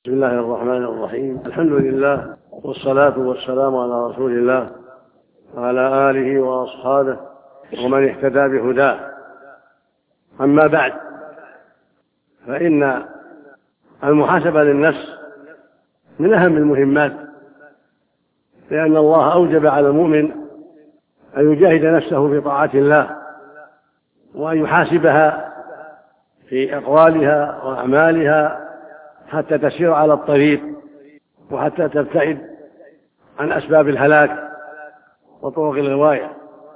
بسم الله الرحمن الرحيم. الحمد لله والصلاة والسلام على رسول الله وعلى آله وأصحابه ومن اهتدى بهداه. أما بعد، فإن المحاسبة للنفس من أهم المهمات، لأن الله أوجب على المؤمن أن يجاهد نفسه في طاعة الله، وأن يحاسبها في أقوالها وأعمالها حتى تسير على الطريق، وحتى تبتعد عن أسباب الهلاك وطرق الغواية.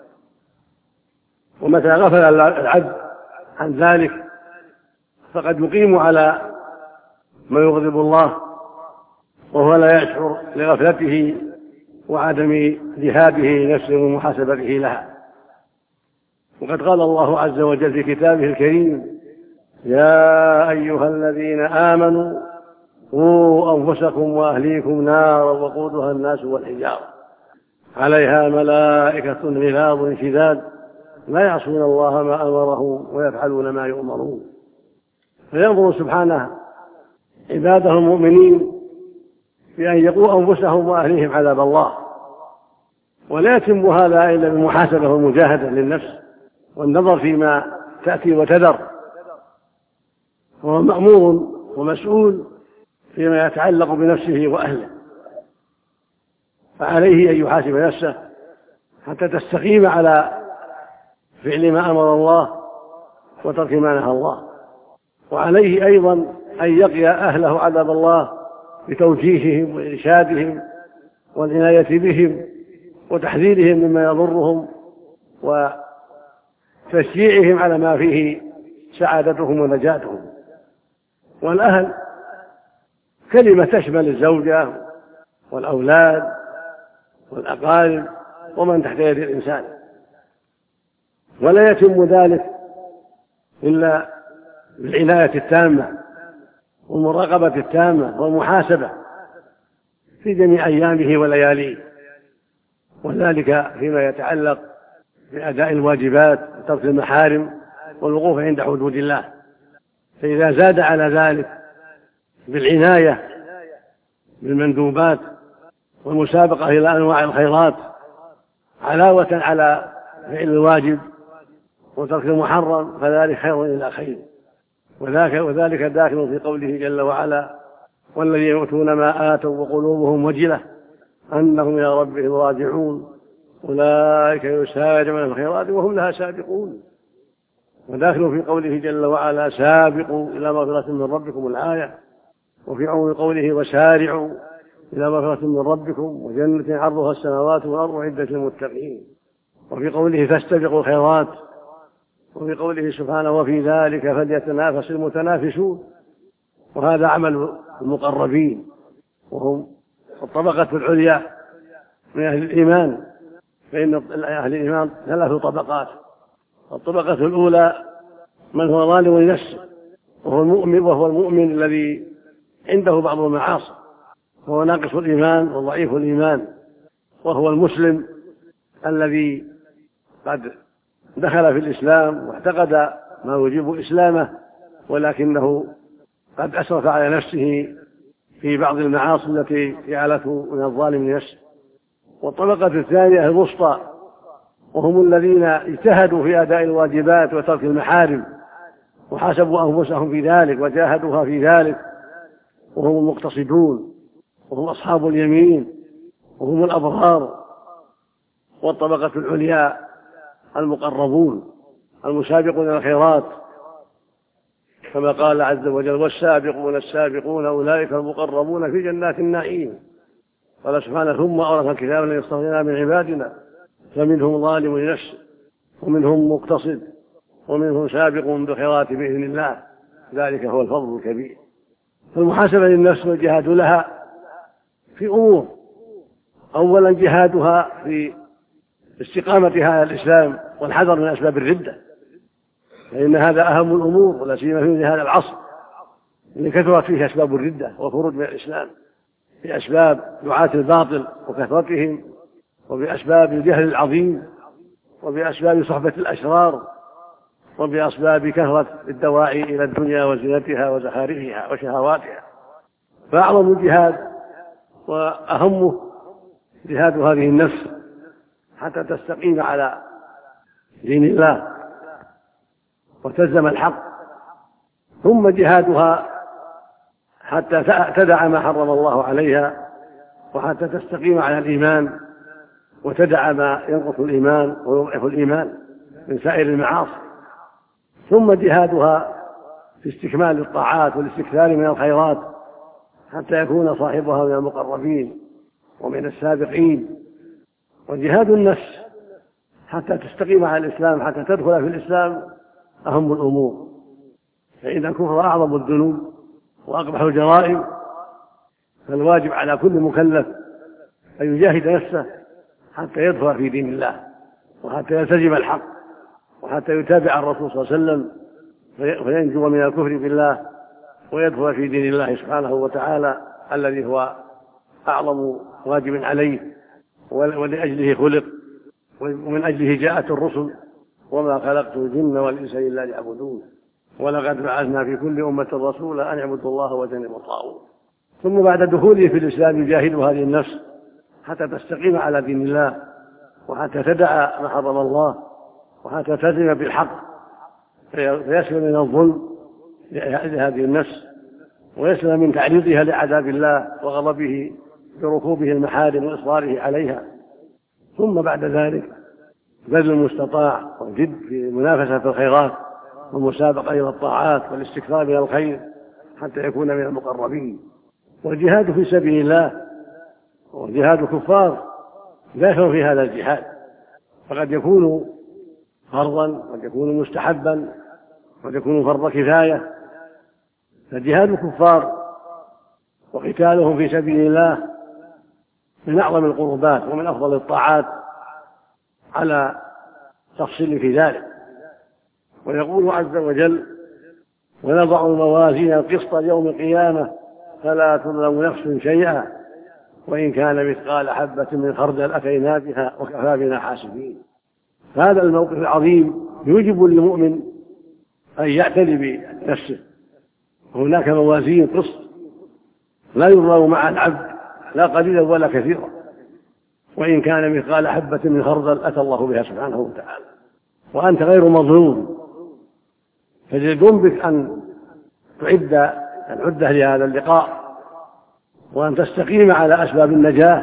ومتى غفل العبد عن ذلك فقد يقيم على ما يغضب الله، وهو لا يشعر لغفلته وعدم ذهابه نفسه ومحاسبته لها. وقد قال الله عز وجل في كتابه الكريم: يا أيها الذين آمنوا قوا أنفسكم وأهليكم نارا وقودها الناس والحجارة عليها ملائكة غلاظ شداد لا يعصون الله ما أمرهم ويفعلون ما يؤمرون. فينظر سبحانه عباده المؤمنين بأن يقوا أنفسهم وأهليهم عذاب الله، ولا يتم هذا إلا بالمحاسبة والمجاهدة للنفس والنظر فيما تأتي وتذر. وهو مأمور ومسؤول فيما يتعلق بنفسه وأهله، فعليه أن يحاسب نفسه حتى تستقيم على فعل ما أمر الله وترك ما نهى الله. وعليه أيضا أن يقي أهله عذاب الله بتوجيههم وإرشادهم والعناية بهم وتحذيرهم مما يضرهم وتشجيعهم على ما فيه سعادتهم ونجاتهم. والأهل كلمة تشمل الزوجة والأولاد والأقارب ومن تحت يد الإنسان، ولا يتم ذلك إلا بالعناية التامة والمراقبة التامة والمحاسبة في جميع أيامه ولياليه، وذلك فيما يتعلق بأداء الواجبات وترك المحارم والوقوف عند حدود الله. فإذا زاد على ذلك بالعناية بالمندوبات والمسابقة إلى أنواع الخيرات علاوة على فعل الواجب وترك المحرم، فذلك خير إلى خير. وذلك داخل في قوله جل وعلا: والذين يؤتون ما آتوا وقلوبهم وجلة أنهم إلى ربهم راجعون أولئك يسارعون في الخيرات وهم لها سابقون. وداخل في قوله جل وعلا: سابقوا إلى مغفرة من ربكم الآية. وفي عموم قوله: وسارعوا إلى مغفرة من ربكم وجنة عرضها السماوات والأرض أعدت للمتقين. وفي قوله: فاستبقوا الخيرات. وفي قوله سبحانه: وفي ذلك فليتنافس المتنافسون. وهذا عمل المقربين، وهم الطبقة العليا من أهل الإيمان، فإن أهل الإيمان 3 طبقات. الطبقة الأولى من هو ظالم لنفسه وهو المؤمن الذي عنده بعض المعاصي، وهو ناقص الإيمان وضعيف الإيمان، وهو المسلم الذي قد دخل في الإسلام واعتقد ما يوجب إسلامه، ولكنه قد أسرف على نفسه في بعض المعاصي التي جعلته من الظالم لنفسه. والطبقة الثانية الوسطى، وهم الذين اجتهدوا في أداء الواجبات وترك المحارم وحاسبوا أنفسهم في ذلك وجاهدوها في ذلك، وهم المقتصدون وهم أصحاب اليمين وهم الأبرار. والطبقة العليا المقربون المسابقون إلى الخيرات، كما قال عز وجل: والسابقون السابقون أولئك المقربون في جنات النعيم. قال سبحانه: ثم أورثنا الكتاب الذين اصطفينا من عبادنا فمنهم ظالم لنفسه ومنهم مقتصد ومنهم سابق بالخيرات بإذن الله، ذلك هو الفضل الكبير. فالمحاسبة للنفس والجهاد لها في أمور: أولا جهادها في استقامتها على الإسلام والحذر من أسباب الردة، فإن هذا أهم الأمور، ولا سيما في هذا العصر اللي كثرت فيه أسباب الردة والخروج من الإسلام، بأسباب دعاة الباطل وكثرتهم، وبأسباب الجهل العظيم، وبأسباب صحبة الأشرار، وبأسباب كثرة الدواعي إلى الدنيا وزينتها وزخارفها وشهواتها. فأعظم الجهاد وأهمه جهاد هذه النفس حتى تستقيم على دين الله وتلزم الحق، ثم جهادها حتى تدع ما حرم الله عليها وحتى تستقيم على الإيمان وتدع ما ينقص الإيمان ويضعف الإيمان من سائر المعاصي، ثم جهادها في استكمال الطاعات والاستكثار من الخيرات حتى يكون صاحبها من المقربين ومن السابقين. وجهاد النفس حتى تستقيم على الإسلام حتى تدخل في الإسلام أهم الأمور، فإن الكفر أعظم الذنوب وأقبح الجرائم، فالواجب على كل مكلف أن يجاهد نفسه حتى يدخل في دين الله وحتى يلتزم الحق وحتى يتابع الرسول صلى الله عليه وسلم فينجو من الكفر بالله ويدخل في دين الله سبحانه وتعالى الذي هو أعظم واجب عليه ولأجله خلق ومن أجله جاءت الرسل وما خلقت الجن والإنس إلا ليعبدون ولقد بعثنا في كل أمة رسولا أن اعبدوا الله واجتنبوا الطاغوت. ثم بعد دخوله في الإسلام يجاهد هذه النفس حتى تستقيم على دين الله وحتى تدع ما حرم الله وحتى تلزم بالحق فيسلم من الظلم لهذه النفس ويسلم من تعريضها لعذاب الله وغضبه بركوبه المحارم وإصراره عليها. ثم بعد ذلك بذل المستطاع والجد في المنافسة في الخيرات والمسابقة إلى الطاعات والاستكثار من الخير حتى يكون من المقربين. والجهاد في سبيل الله وجهاد الكفار داخل في هذا الجهاد، فقد يكون فرضا وقد يكون مستحبا وقد يكون فرض كفاية. فجهاد الكفار وقتالهم في سبيل الله من أعظم القربات ومن أفضل الطاعات على تفصيل في ذلك. ويقول عز وجل: ونضع الموازين القسط ليوم القيامة فلا تظلم نفس شيئا وإن كان مثقال حبة من خردل أتينا بها وكفى بنا حاسبين. هذا الموقف العظيم يوجب للمؤمن أن يعتني بنفسه. هناك موازين قسط لا يظلم مع العبد لا قليلا ولا كثيرا، وإن كان مثقال حبة من خردل أتى الله بها سبحانه وتعالى، وأنت غير مظلوم. فجدون بك أن تعد العدة لهذا اللقاء وأن تستقيم على أسباب النجاة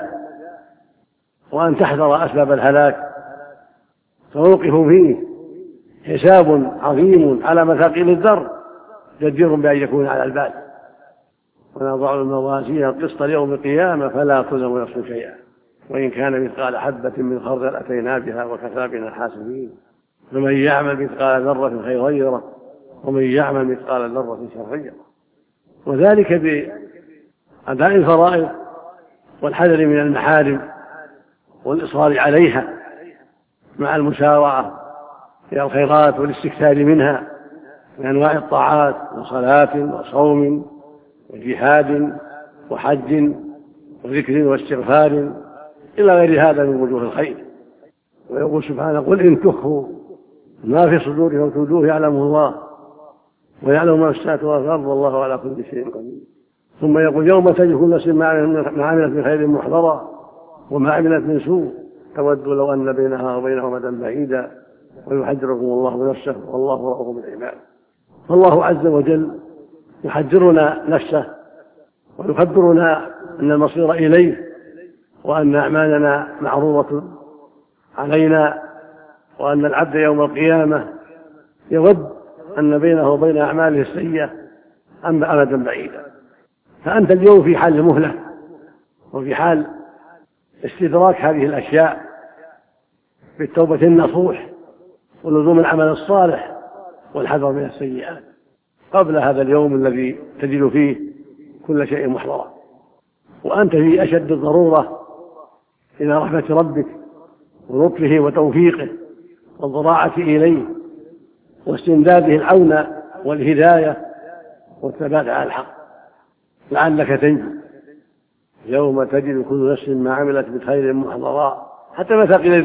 وأن تحذر أسباب الهلاك، فموقف فيه حساب عظيم على مثاقيل الذر جدير بأن يكون على البال. ونضع الموازين القسط ليوم القيامة فلا تظلم نفس شيئا وإن كان مثقال حبة من خردل أتينا بها وكفى بنا حاسبين. فمن يعمل مثقال ذرة خيرا يره ومن يعمل مثقال ذرة شرا يره. وذلك بأداء الفرائض والحذر من المحارم والإصرار عليها مع المسارعة إلى الخيرات والاستكثار منها من أنواع الطاعات وصلاة وصوم وجهاد وحج وذكر واستغفار إلى غير هذا من وجوه الخير. ويقول سبحانه: قل إن تخفوا ما في صدوركم وتبدوه يعلمه الله ويعلم ما في السماوات والأرض والله على كل شيء قدير. ثم يقول: يوم تجد كل نفس ما عملت من خير محضرا وما عملت من سوء تود لو أن بينها وبينه مدى بعيدا ويحذركم الله نفسه والله رؤوف بالعباد. فالله عز وجل يحذرنا نفسه ويخبرنا أن المصير إليه وأن أعمالنا معروضة علينا وأن العبد يوم القيامة يود أن بينه وبين أعماله السيئة أمدا بعيدا. فأنت اليوم في حال المهلة وفي حال استدراك هذه الأشياء بالتوبة النصوح ولزوم العمل الصالح والحذر من السيئات قبل هذا اليوم الذي تجد فيه كل شيء محضرا، وأنت في أشد الضرورة إلى رحمة ربك ولطفه وتوفيقه والضراعة إليه واستمداده العون والهداية والثبات على الحق لعلك تنجو. يوم تجد كل نفس ما عملت من خير محضرا حتى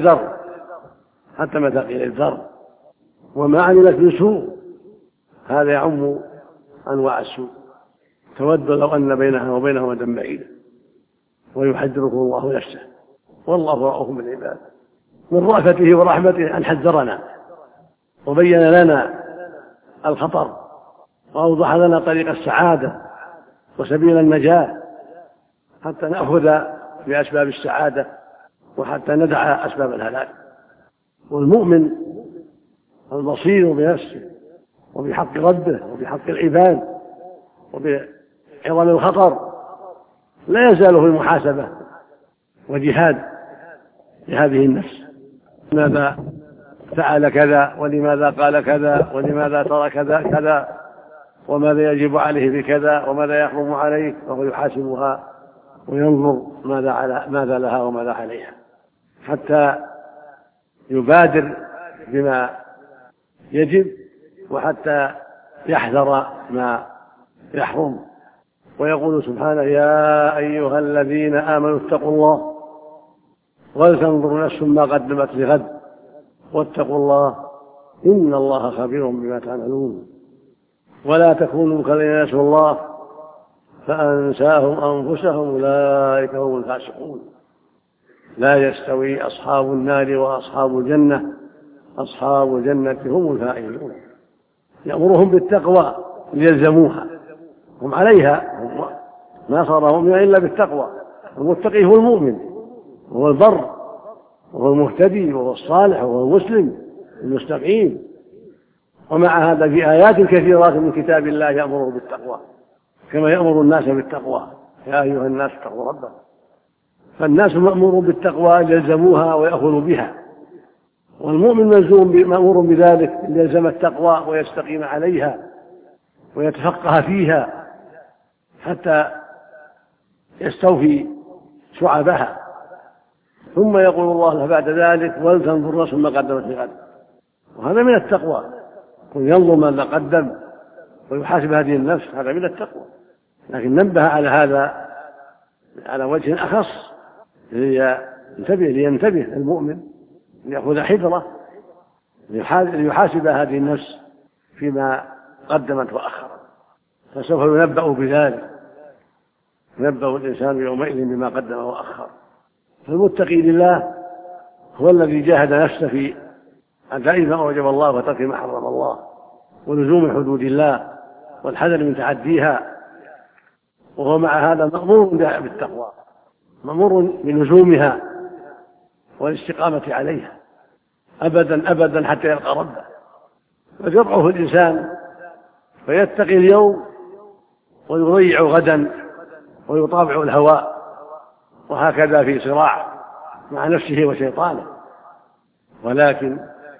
مثاقيل الذر وما عملت من سوء، هذا يعم أنواع السوء. تود لو أن بينها وبينه مدا بعيدا، ويحذركم الله نفسه، والله رؤوف بالعباد. من رأفته ورحمته أن حذرنا وبين لنا الخطر، وأوضح لنا طريق السعادة وسبيل النجاة، حتى نأخذ بأسباب السعادة وحتى ندع أسباب الهلاك. والمؤمن البصير بنفسه وبحق ربه وبحق العباد وبعظم الخطر لا يزال في المحاسبة وجهاد لهذه النفس، لماذا فعل كذا، ولماذا قال كذا، ولماذا ترك كذا كذا، وماذا يجب عليه بكذا، وماذا يحرم عليه، وهو يحاسبها وينظر ماذا لها وماذا عليها، حتى يبادر بما يجب وحتى يحذر ما يحرم. ويقول سبحانه: يا أيها الذين آمنوا اتقوا الله ولتنظر نفس ما قدمت لغد واتقوا الله إن الله خبير بما تعملون. ولا تكونوا كالذين نسوا الله فأنساهم أنفسهم أولئك هم الفاسقون. لا يستوي أصحاب النار وأصحاب الجنة، أصحاب الجنة هم الفائزون. يأمرهم بالتقوى ليلزموها، هم عليها، ما صار مؤمنا إلا بالتقوى. المتقي هو المؤمن وهو البر وهو المهتدي وهو الصالح وهو المسلم المستقيم. ومع هذا في آيات كثيرات من كتاب الله يأمر بالتقوى كما يأمر الناس بالتقوى: يا أيها الناس اتقوا ربكم. فالناس مأمور بالتقوى ليلزموها ويأخذوا بها، والمؤمن مأمور بذلك ليلزم التقوى ويستقيم عليها ويتفقه فيها حتى يستوفي شعبها. ثم يقول الله له بعد ذلك: ولتنظر نفس ما قدمت لغد. وهذا من التقوى، ينظر ماذا قدم ويحاسب هذه النفس، هذا من التقوى. لكن نبه على هذا على وجه أخص لينتبه المؤمن، ليأخذ حذره، ليحاسب هذه النفس فيما قدمت وأخرت، فسوف ينبأ بذلك، ينبأ الإنسان يومئذ بما قدم وأخر. فالمتقي لله هو الذي جاهد نفسه في أداء ما أوجب الله وترك ما حرم الله، ولزوم حدود الله والحذر من تعديها، وهو مع هذا مأمور بالتقوى، مأمور بلزومها والاستقامة عليها أبدا أبدا حتى يلقى ربه. فيضعف الإنسان فيتقي اليوم ويضيع غدا ويطابع الهوى، وهكذا في صراع مع نفسه وشيطانه. ولكن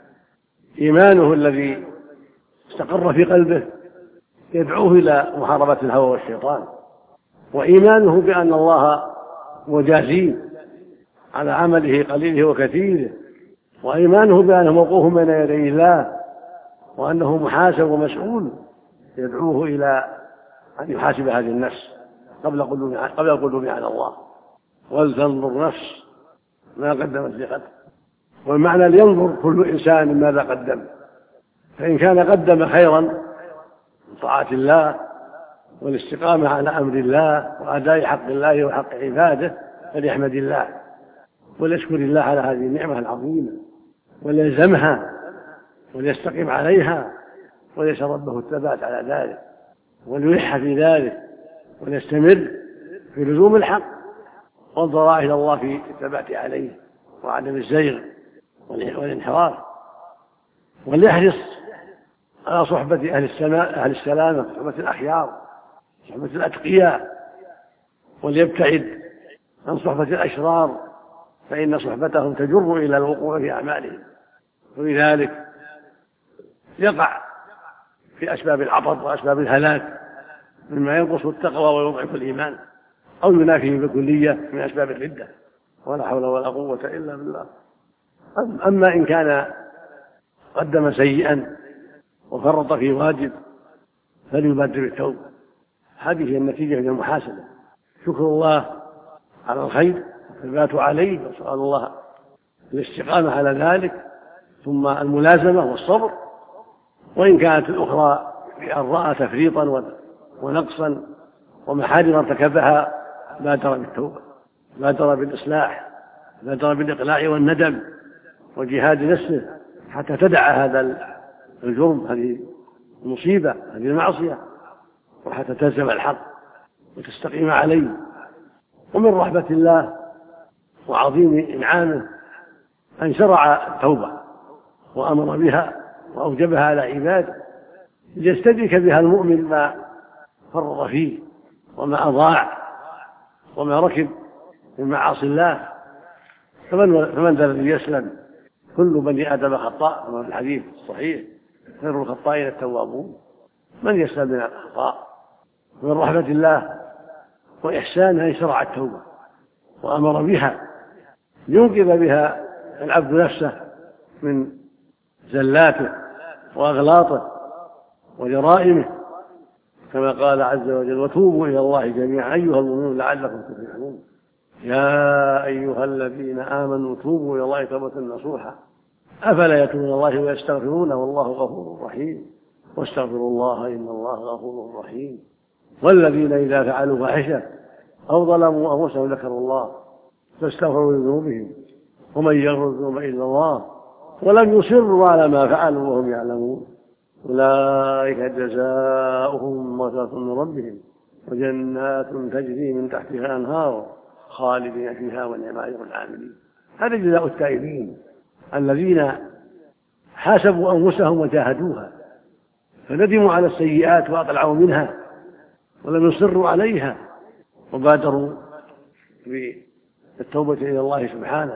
إيمانه الذي استقر في قلبه يدعوه إلى محاربة الهوى والشيطان، وإيمانه بأن الله مجازيه على عمله قليله وكثيره، وإيمانه بأنه موقوف بين يدي الله وأنه محاسب ومسؤول يدعوه إلى أن يحاسب هذه النفس قبل القدوم على الله. ولتنظر نفس ما قدمت لغد. والمعنى لينظر كل إنسان ماذا قدم، فإن كان قدم خيرا من طاعة الله والاستقامة على أمر الله وأداء حق الله وحق عباده فليحمد الله وليشكر الله على هذه النعمة العظيمة وليلزمها وليستقيم عليها وليسأل ربه الثبات على ذلك وليلح في ذلك وليستمر في لزوم الحق والضراع إلى الله في الثبات عليه وعدم الزيغ والانحراف، وليحرص على صحبة أهل السلامة، صحبة الأخيار، صحبة الأتقياء، وليبتعد عن صحبة الأشرار فإن صحبتهم تجر إلى الوقوع في أعمالهم، ولذلك يقع في أسباب العطب وأسباب الهلاك مما ينقص التقوى ويضعف الإيمان أو ينافيه بالكلية من أسباب الردة، ولا حول ولا قوة إلا بالله. أما إن كان قدم سيئا وفرط في واجب فليبادر بالتوبة، هذه هي النتيجة من المحاسبة، شكر الله على الخير والثبات عليه وسؤال الله الاستقامة على ذلك، ثم الملازمة والصبر. وإن كانت الأخرى بأن رأى تفريطا ونقصا ومحارم ارتكبها بادر بالتوبة، بادر بالإصلاح، بادر بالإقلاع والندم وجهاد نفسه حتى تدع هذا الجرم، هذه المصيبة، هذه المعصية، وحتى تلزم الحق وتستقيم عليه. ومن رحمة الله وعظيم إنعامه أن شرع التوبة وأمر بها وأوجبها على عباده ليستدرك بها المؤمن ما فرط فيه وما أضاع وما ركب من معاصي الله. فمن ذا الذي يسلم؟ كل بني آدم خطاء كما في الحديث الصحيح، خير الخطائين التوابون. من يسلم من الأخطاء؟ من رحمة الله وإحسانه أن شرع التوبة وأمر بها لينقذ بها العبد نفسه من زلاته وأغلاطه وجرائمه، كما قال عز وجل: وتوبوا إلى الله جميعا أيها المؤمنون لعلكم تفلحون. يا أيها الذين آمنوا توبوا إلى الله توبة نصوحا أفلا يتوبون إلى الله ويستغفرونه والله غفور رحيم واستغفروا الله إن الله غفور رحيم. والذين إذا فعلوا فاحشة أو ظلموا أنفسهم ذكروا الله فاستغفروا لذنوبهم ومن يغفر الذنوب إلا الله ولم يصروا على ما فعلوا وهم يعلمون أولئك جزاؤهم مغفرة من ربهم وجنات تجري من تحتها الأنهار خالدين فيها ونعم أجر العاملين. هذا جزاء التائبين الذين حاسبوا أنفسهم وجاهدوها فندموا على السيئات وأقلعوا منها ولم يصروا عليها وبادروا بالتوبة إلى الله سبحانه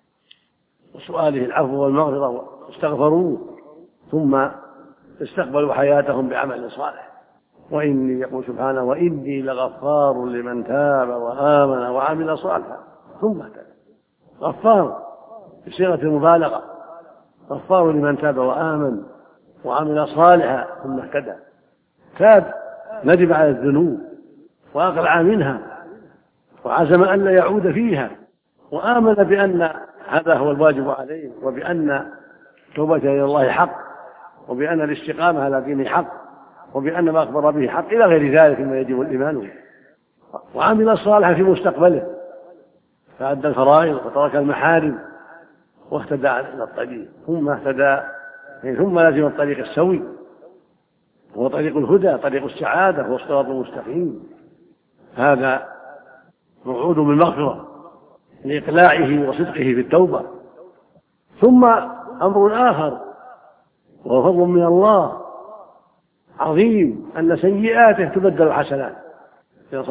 وسؤاله العفو والمغفرة واستغفروه ثم استقبلوا حياتهم بعمل صالح. وإني يقول سبحانه: وإني لغفار لمن تاب وآمن وعمل صالحا ثم اهتدى. غفار بصيغة المبالغة، غفار لمن تاب وآمن وعمل صالحا ثم اهتدى. تاب، ندم على الذنوب وأقلع منها وعزم أن لا يعود فيها، وآمن بأن هذا هو الواجب عليه وبأن توبة إلى الله حق وبأن الاستقامة على دين حق وبأن ما أخبر به حق إلى غير ذلك مما يجب الإيمان به. وعمل صالحا في مستقبله فأدى الفرائض وترك المحارم واهتدى إلى الطريق ثم اهتدى، ثم لزم الطريق السوي هو طريق الهدى، طريق السعادة والصراط المستقيم. هذا موعود بالمغفرة لإقلاعه وصدقه في التوبة. ثم أمر آخر وهو فضل من الله عظيم أن سيئاته تبدل حسنات إذا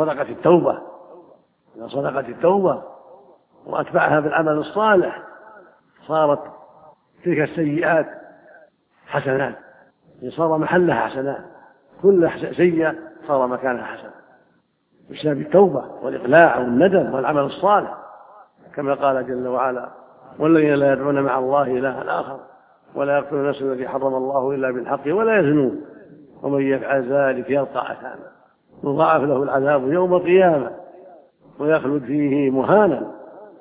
صدقت التوبة وأتبعها بالعمل الصالح صارت تلك السيئات حسنات، صار محلها حسنات، كل سيئة صار مكانها حسنة بسبب التوبة والإقلاع والندم والعمل الصالح، كما قال جل وعلا: والذين لا يدعون مع الله إلها آخر ولا يقتلون النفس التي حرم الله إلا بالحق ولا يزنون ومن يفعل ذلك يلقى أثاما يضاعف له العذاب يوم القيامة ويخلد فيه مهانا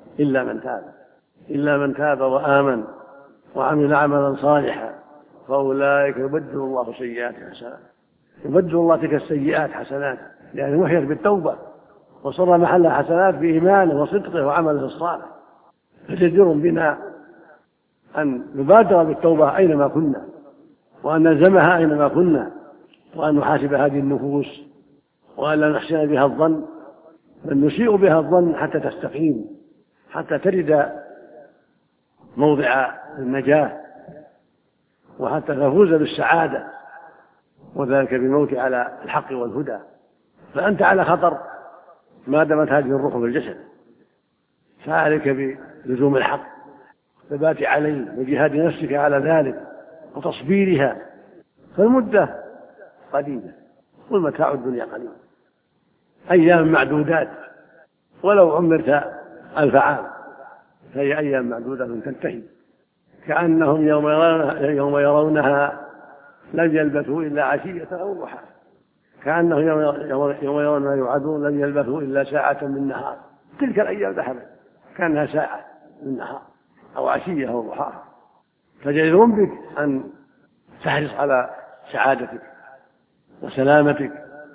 إلا من تاب وآمن وعمل عملا صالحا فأولئك يبدل الله سيئات حسنات. يبدل الله تلك السيئات حسنات يعني محيت بالتوبة وصار محلها حسنات بإيمانه وصدقه وعمله الصالح. فجدير بنا أن نبادر بالتوبة أينما كنا وأن نلزمها أينما كنا وأن نحاسب هذه النفوس وأن لا نحسن بها الظن بل نسيء بها الظن حتى تستقيم، حتى ترد موضع النجاة وحتى تفوز بالسعادة وذلك بالموت على الحق والهدى. فأنت على خطر ما دامت هذه الروح في الجسد، فعليك بلزوم الحق والثبات عليه وجهاد نفسك على ذلك وتصبيرها، فالمدة قليلة والمتاع الدنيا قليل، أيام معدودات، ولو عمرت 1000 عام فهي أيام معدودة تنتهي. كأنهم يوم يرونها لم يلبثوا إلا عشية أو ضحاها، كأنهم يوم يرون ما يوعدون لم يلبثوا إلا ساعة من نهار. تلك الأيام ذهبت كأنها ساعة من نهار أو عشية أو ضحاها. فجدير بك أن تحرص على سعادتك وسلامتك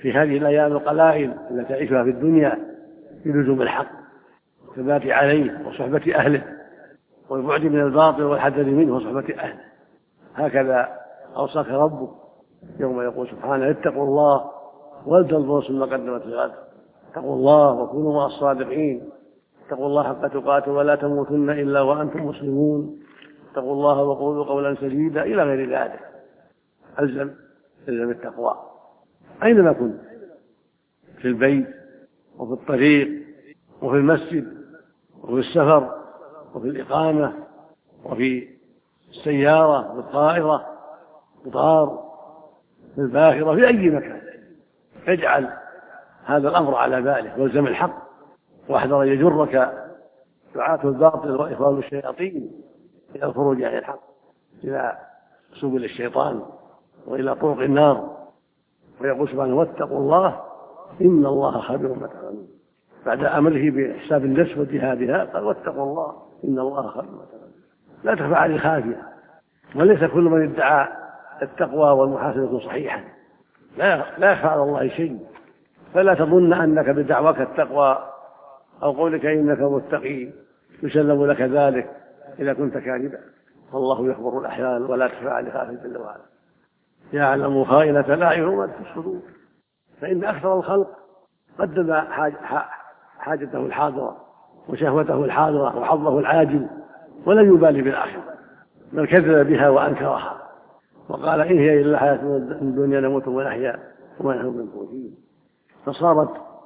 في هذه الأيام القلائل التي تعيشها في الدنيا بلزوم الحق والثبات عليه وصحبة أهله والبعد من الباطل والحذر منه وصحبة أهله. هكذا أوصاك ربك يوم يقول سبحانه اتقوا الله ولتنظر نفس ما قدمت لغد. اتقوا الله وكونوا مع الصادقين. اتقوا الله حق تقاته ولا تموتن إلا وأنتم مسلمون. اتقوا الله وقولوا قولا سديدا إلى غير ذلك. ألزم التقوى أينما كنت، في البيت وفي الطريق وفي المسجد وفي السفر وفي الإقامة وفي السيارة والطائرة قطار في الباخرة في أي مكان. اجعل هذا الأمر على بالك والزم الحق واحذر أن يجرك دعاة الباطل وإخوان الشياطين إلى الخروج عن الحق إلى سبل الشيطان وإلى طرق النار. ويقول سبحانه واتقوا الله إن الله خبير بما تعملون. بعد أمره بحساب النفس وجهادها قال واتقوا الله إن الله خبير بما تعملون. لا تخفى عليه خافية، وليس كل من ادعى التقوى والمحاسبة صحيحا، لا يخفى على الله شيء. فلا تظن أنك بدعوك التقوى أو قولك إنك متقي يسلم لك ذلك إذا كنت كاذبا، والله يخبر الأحيان ولا تخفى عليه خافية جل وعلا. يعلم خائنة الأعين وما تخفي الصدور. فإن أكثر الخلق قدم حاجته الحاضرة وشهوته الحاضرة وحظه العاجل ولم يبالي بالآخرة، بل كذب بها وأنكرها وقال إن هي إلا حياتنا الدنيا نموت ونحيا وما نحن بموتين. فصارت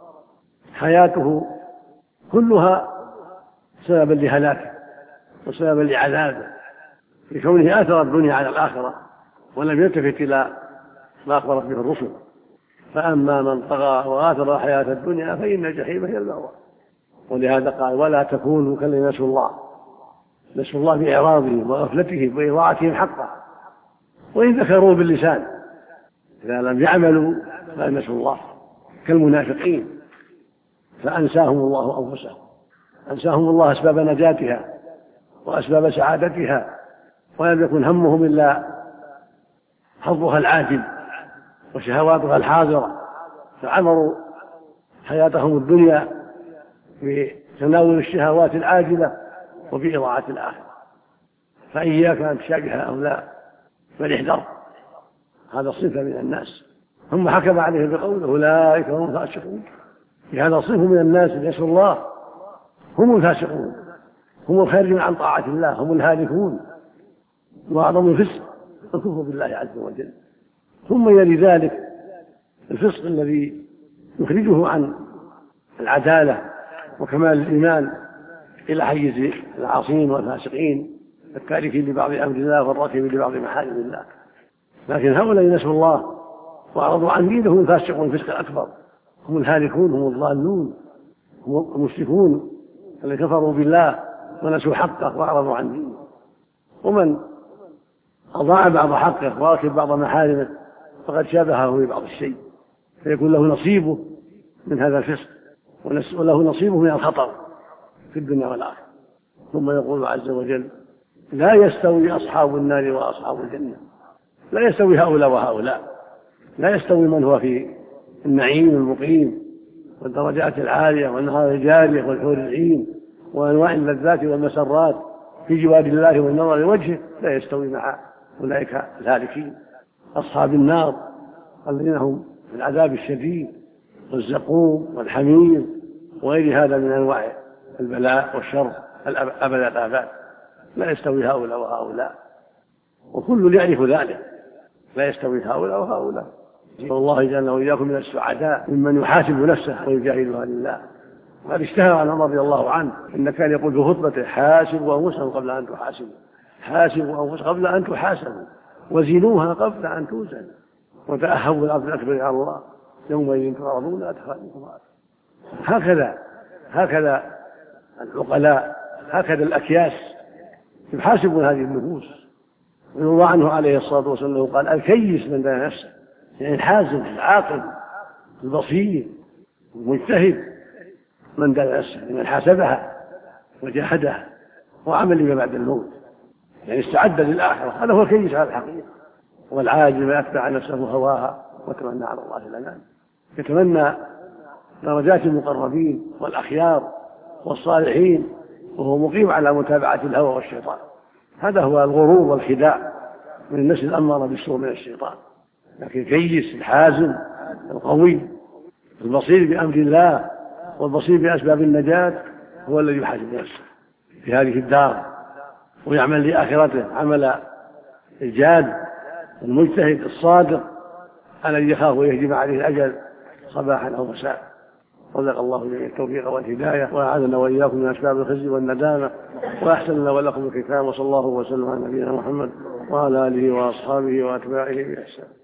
حياته كلها سببا لهلاكه وسببا لعذابه لكونه آثر الدنيا على الآخرة ولم يلتفت إلى ما أخبرت به الرسل. فأما من طغى وآثر الحياة الدنيا فإن الجحيم هي المأوى. ولهذا قال ولا تكونوا كالذين نسوا الله، نسوا الله بإعراضهم وغفلتهم وإضاعتهم حقه، وإن ذكروا باللسان إذا لم يعملوا فنسوا الله كالمنافقين فأنساهم الله أنفسهم، أنساهم الله أسباب نجاتها وأسباب سعادتها، ولم يكن همهم إلا حظها العاجل وشهواتها الحاضرة، فعمروا حياتهم الدنيا بتناول الشهوات العاجلة وبإضاعة الآخرة. فإياك أن تشابه هؤلاء بل احذر هذا الصنف من الناس. ثم حكم عليه بقوله أولئك هم الفاسقون. في هذا الصنف من الناس يسأل الله هم الفاسقون، هم الخارجون عن طاعة الله، هم الهالكون، وأعظم الفسق الكفر بالله عز وجل. ثم يلي ذلك الفسق الذي يخرجه عن العدالة وكمال الإيمان إلى حيز العاصين والفاسقين التاركين لبعض أمر الله والراكبين لبعض محارم الله. لكن هؤلاء نسوا الله وأعرضوا عن دينه هم الفاسقون الفسق الأكبر، هم الهالكون، هم الضالون، هم المشركون الذين كفروا بالله ونسوا حقه وأعرضوا عن دينه. ومن أضاع بعض حقه وركب بعض محارمه فقد شابهه في بعض الشيء، فيكون له نصيبه من هذا الفسق وله نصيبه من الخطر في الدنيا والآخرة. ثم يقول عز وجل لا يستوي أصحاب النار وأصحاب الجنة. لا يستوي هؤلاء وهؤلاء، لا يستوي من هو في النعيم المقيم والدرجات العالية والنهار الجارية والحور العين وأنواع اللذات والمسرات في جوار الله والنظر لوجهه، لا يستوي مع أولئك الهالكين. أصحاب النار الذين هم في العذاب الشديد والزقوم والحميم وغير هذا من أنواع البلاء والشر أبد الآباد. لا يستوي هؤلاء وهؤلاء، وكل يعرف ذلك، لا يستوي هؤلاء وهؤلاء. والله جعلنا وإياكم من السعداء ممن يحاسب نفسه ويجاهدها لله. وقد اشتهر عن عمر رضي الله عنه إن كان يقول في خطبته حاسبوا أنفسكم قبل أن تحاسبوا، حاسبوا أنفسكم قبل أن تحاسبوا، وزنوها قبل أن توزنوا، وتأهبوا الأرض الأكبر على الله يومئذ تعرضون لا تخفى منكم هكذا العقلاء، هكذا الأكياس يحاسبون هذه النفوس. ويروى عنه عليه الصلاة والسلام قال الكيس من دان نفسه، يعني الحازم العاقل البصير المجتهد من دان نفسه، من حاسبها وجاهدها وعمل لما بعد الموت، يعني استعد للآخرة. هذا هو الكيس على الحقيقة. والعاجز من أتبع نفسه هواها وتمنى على الله الأمان. يتمنى درجات المقربين والأخيار والصالحين وهو مقيم على متابعة الهوى والشيطان. هذا هو الغرور والخداع من النفس الأمارة بالسوء من الشيطان. لكن الكيس الحازم القوي البصير بأمر الله والبصير بأسباب النجاة هو الذي يحاسب نفسه في هذه الدار ويعمل لآخرته عمل الجاد المجتهد الصادق الذي يخاف ويهجم عليه الأجل صباحا أو مساء. رزق الله جميع التوفيق والهداية وأعاذنا وإياكم من أسباب الخزي والندامة وأحسن لنا ولكم الختام. وصلى الله وسلم على نبينا محمد وعلى آله وأصحابه وأتباعه بإحسان.